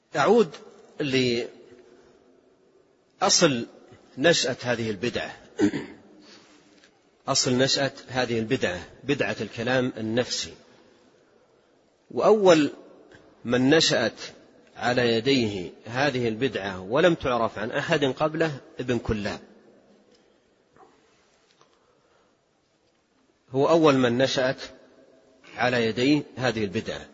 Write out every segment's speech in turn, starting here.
أعود لأصل نشأة هذه البدعة. أصل نشأة هذه البدعة بدعة الكلام النفسي. وأول من نشأت على يديه هذه البدعة ولم تعرف عن أحد قبله ابن كلاب، هو أول من نشأت على يديه هذه البدعة.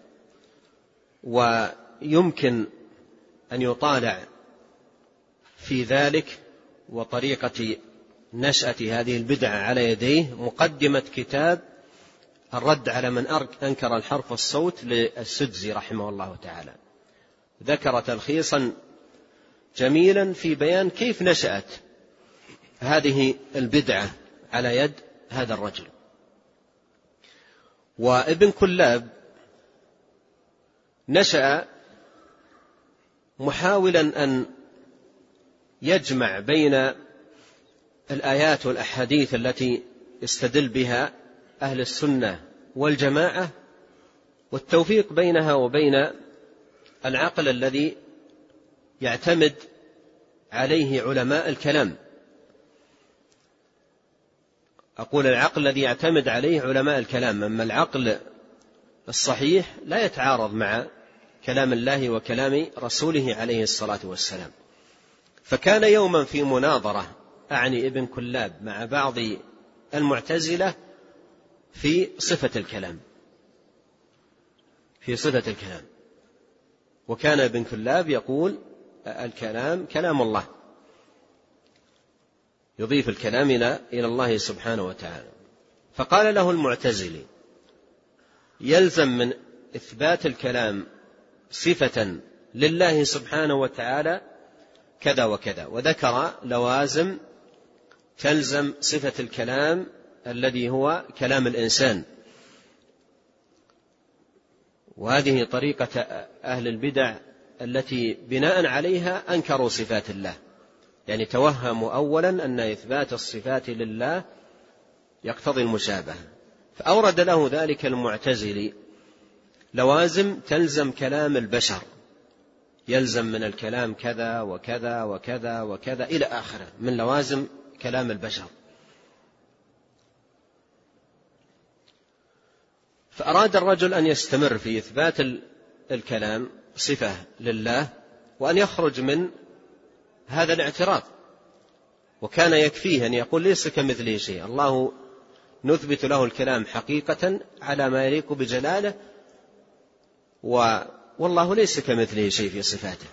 ويمكن أن يطالع في ذلك وطريقة نشأة هذه البدعة على يديه مقدمة كتاب الرد على من أنكر الحرف والصوت للسدزي رحمه الله تعالى. ذكر تلخيصا جميلا في بيان كيف نشأت هذه البدعة على يد هذا الرجل. وابن كلاب نشأ محاولا أن يجمع بين الآيات والأحاديث التي استدل بها أهل السنة والجماعة والتوفيق بينها وبين العقل الذي يعتمد عليه علماء الكلام. أقول العقل الذي يعتمد عليه علماء الكلام، أما العقل الصحيح لا يتعارض مع كلام الله وكلام رسوله عليه الصلاة والسلام. فكان يوما في مناظرة أعني ابن كلاب مع بعض المعتزلة في صفة الكلام، وكان ابن كلاب يقول الكلام كلام الله، يضيف الكلام إلى الله سبحانه وتعالى. فقال له المعتزلي يلزم من إثبات الكلام صفة لله سبحانه وتعالى كذا وكذا، وذكر لوازم تلزم صفة الكلام الذي هو كلام الإنسان. وهذه طريقة أهل البدع التي بناء عليها أنكروا صفات الله، يعني توهموا أولا أن إثبات الصفات لله يقتضي المشابهة، فأورد له ذلك المعتزلي لوازم تلزم كلام البشر، يلزم من الكلام كذا وكذا وكذا وكذا إلى آخره من لوازم كلام البشر. فأراد الرجل أن يستمر في إثبات الكلام صفة لله وأن يخرج من هذا الاعتراض، وكان يكفيه أن يقول ليس كمثله شيء، الله نثبت له الكلام حقيقة على ما يليق بجلاله، والله ليس كمثله شيء في صفاته.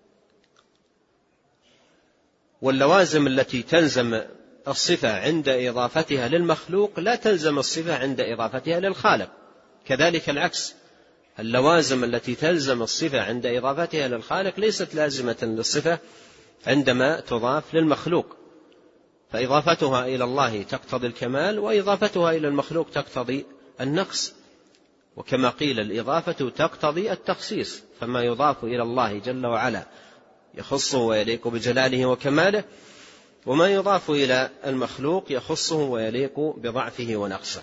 واللوازم التي تلزم الصفة عند إضافتها للمخلوق لا تلزم الصفة عند إضافتها للخالق، كذلك العكس، اللوازم التي تلزم الصفة عند إضافتها للخالق ليست لازمة للصفة عندما تضاف للمخلوق، فإضافتها إلى الله تقتضي الكمال، وإضافتها إلى المخلوق تقتضي النقص. وكما قيل الإضافة تقتضي التخصيص، فما يضاف إلى الله جل وعلا يخصه ويليق بجلاله وكماله، وما يضاف إلى المخلوق يخصه ويليق بضعفه ونقصه.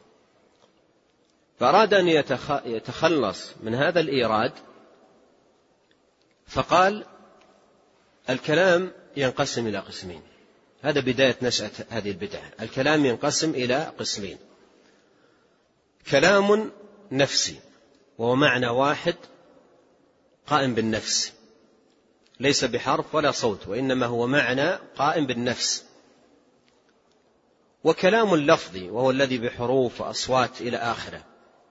فأراد أن يتخلص من هذا الإيراد، فقال الكلام ينقسم إلى قسمين. هذا بداية نشأة هذه البدعة. الكلام ينقسم إلى قسمين: كلام نفسي وهو معنى واحد قائم بالنفس، ليس بحرف ولا صوت، وإنما هو معنى قائم بالنفس. وكلام لفظي وهو الذي بحروف وأصوات إلى آخره.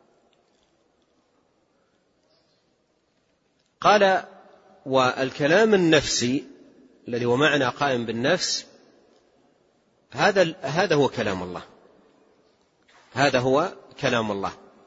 قال والكلام النفسي الذي هو معنى قائم بالنفس هذا هو كلام الله، هذا هو كلام الله.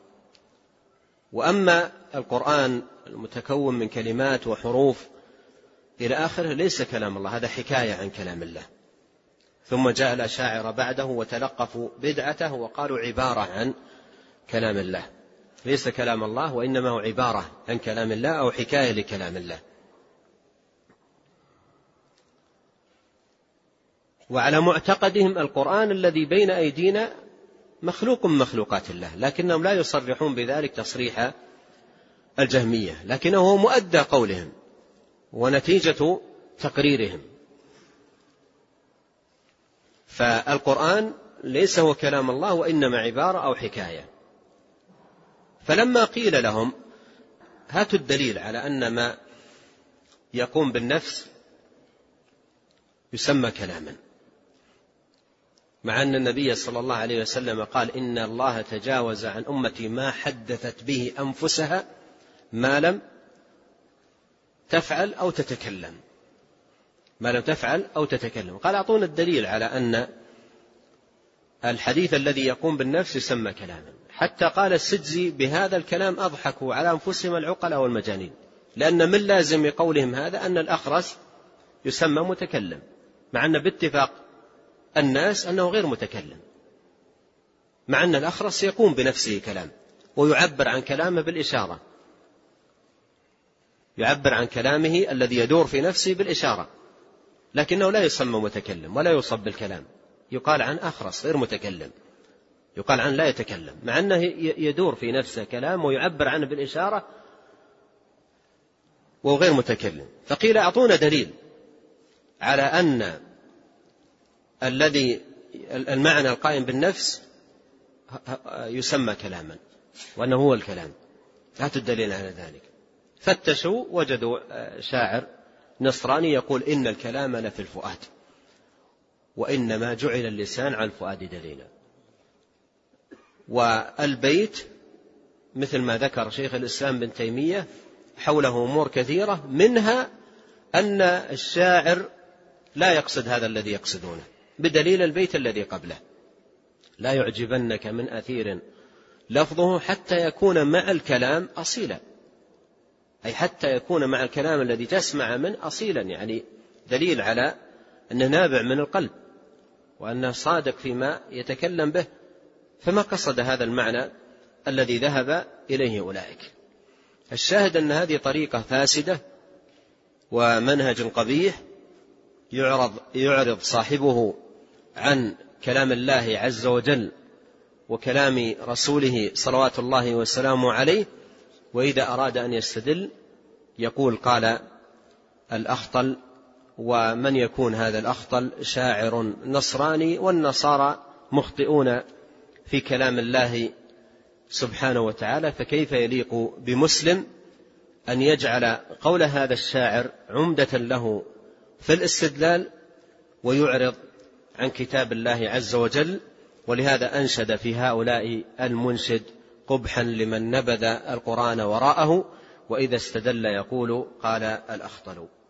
وأما القرآن المتكون من كلمات وحروف إلى آخره ليس كلام الله، هذا حكاية عن كلام الله. ثم جاء الأشاعرة بعده وتلقفوا بدعته وقالوا عبارة عن كلام الله، ليس كلام الله وإنما هو عبارة عن كلام الله أو حكاية لكلام الله. وعلى معتقدهم القرآن الذي بين أيدينا مخلوق من مخلوقات الله، لكنهم لا يصرحون بذلك تصريح الجهمية، لكنه هو مؤدى قولهم ونتيجة تقريرهم. فالقرآن ليس هو كلام الله وإنما عبارة أو حكاية. فلما قيل لهم هاتوا الدليل على أن ما يقوم بالنفس يسمى كلاما، مع أن النبي صلى الله عليه وسلم قال إن الله تجاوز عن أمتي ما حدثت به أنفسها ما لم تفعل أو تتكلم، ما لم تفعل أو تتكلم. قال أعطونا الدليل على أن الحديث الذي يقوم بالنفس يسمى كلاما. حتى قال السجزي بهذا الكلام أضحكوا على أنفسهم العقلاء والمجانين، لأن من لازم قولهم هذا أن الأخرس يسمى متكلم، مع أن باتفاق الناس أنه غير متكلم، مع أن الأخرس يقوم بنفسه كلام ويعبر عن كلامه بالإشارة، يعبر عن كلامه الذي يدور في نفسه بالإشارة، لكنه لا يسمى متكلم ولا يوصف بالكلام. يقال عن أخرس غير متكلم، يقال عن لا يتكلم، مع أنه يدور في نفسه كلام ويعبر عنه بالإشارة وغير متكلم. فقيل أعطونا دليل على أن الذي المعنى القائم بالنفس يسمى كلاما وأنه هو الكلام، هاتوا الدليل على ذلك. فتشوا وجدوا شاعر نصراني يقول إن الكلام لفي الفؤاد وإنما جعل اللسان على الفؤاد دليلا. والبيت مثل ما ذكر شيخ الإسلام بن تيمية حوله أمور كثيرة، منها أن الشاعر لا يقصد هذا الذي يقصدونه، بدليل البيت الذي قبله: لا يعجبنك من أثير لفظه حتى يكون مع الكلام أصيلا، أي حتى يكون مع الكلام الذي تسمع منه أصيلا، يعني دليل على أنه نابع من القلب وأنه صادق فيما يتكلم به. فما قصد هذا المعنى الذي ذهب إليه أولئك. الشاهد أن هذه طريقة فاسدة ومنهج قبيح يعرض صاحبه عن كلام الله عز وجل وكلام رسوله صلوات الله وسلامه عليه، وإذا أراد أن يستدل يقول قال الأخطل. ومن يكون هذا الأخطل؟ شاعر نصراني، والنصارى مخطئون في كلام الله سبحانه وتعالى، فكيف يليق بمسلم أن يجعل قول هذا الشاعر عمدة له في الاستدلال ويعرض عن كتاب الله عز وجل؟ ولهذا أنشد في هؤلاء المنشد: قبحا لمن نبذ القرآن وراءه، وإذا استدل يقول قال الأخطل.